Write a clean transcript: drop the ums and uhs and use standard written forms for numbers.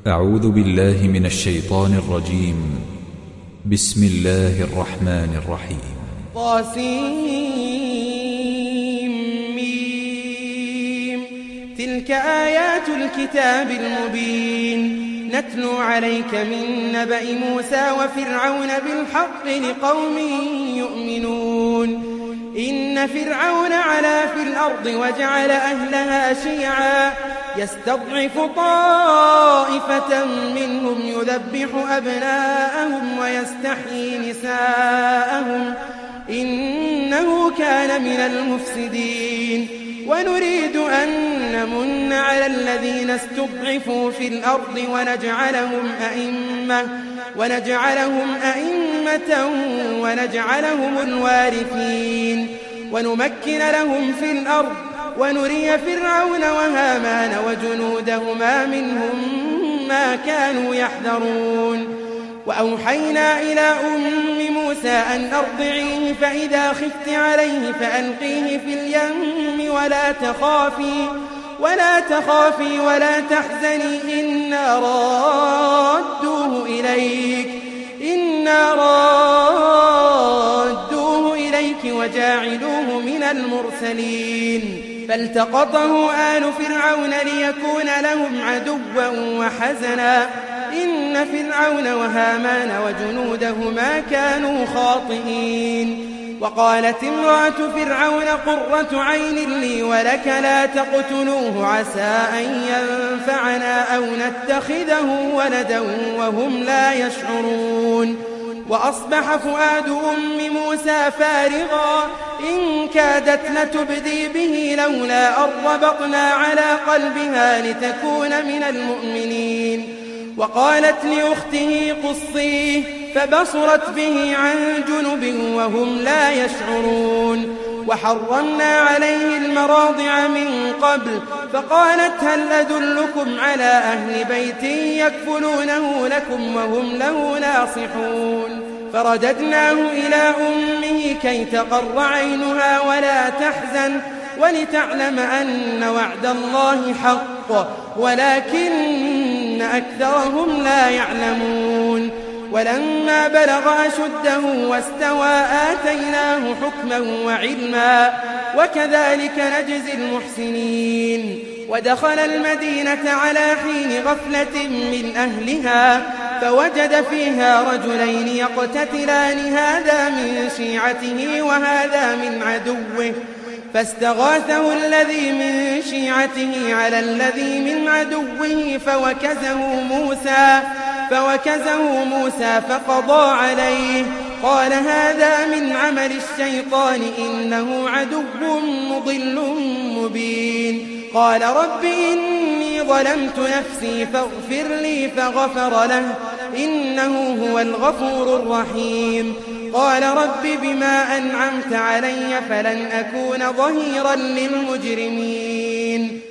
أعوذ بالله من الشيطان الرجيم. بسم الله الرحمن الرحيم. طاسيم. تلك آيات الكتاب المبين نتلو عليك من نبأ موسى وفرعون بالحق لقوم يؤمنون. إن فرعون علا في الأرض وجعل أهلها شيعا يستضعف طائفة منهم يذبح أبناءهم ويستحيي نساءهم إنه كان من المفسدين. ونريد أن نمن على الذين استضعفوا في الأرض ونجعلهم أئمة ونجعلهم الوارثين ونمكن لهم في الأرض ونري فرعون وهامان وجنودهما منهم ما كانوا يحذرون. وأوحينا إلى أم موسى أن أرضعيه فإذا خفت عليه فألقيه في اليم ولا تخافي ولا تحزني إنا رادوه إليك وجاعلوه من المرسلين. فالتقطه آل فرعون ليكون لهم عدوا وحزنا إن فرعون وهامان وجنودهما كانوا خاطئين. وقالت امرأة فرعون قرة عين لي ولك لا تقتلوه عسى أن ينفعنا أو نتخذه ولدا وهم لا يشعرون. وأصبح فؤاد أم موسى فارغا إن كادت لتبدي به لولا أن ربطنا على قلبها لتكون من المؤمنين. وقالت لأخته قصيه فبصرت به عن جنب وهم لا يشعرون. وحرمنا عليه المراضع من قبل فقالت هل أدلكم على أهل بيت يكفلونه لكم وهم له ناصحون. فرددناه إلى أمه كي تقر عينها ولا تحزن ولتعلم أن وعد الله حق ولكن أكثرهم لا يعلمون. ولما بلغ أشده واستوى آتيناه حكما وعلما وكذلك نجزي المحسنين. ودخل المدينة على حين غفلة من أهلها فوجد فيها رجلين يقتتلان هذا من شيعته وهذا من عدوه فاستغاثه الذي من شيعته على الذي من عدوه فوكزه موسى فقضى عليه. قال هذا من عمل الشيطان إنه عدو مضل مبين. قال رب إني ظلمت نفسي فاغفر لي فغفر له إنه هو الغفور الرحيم. قال رب بما أنعمت علي فلن أكون ظهيرا للمجرمين.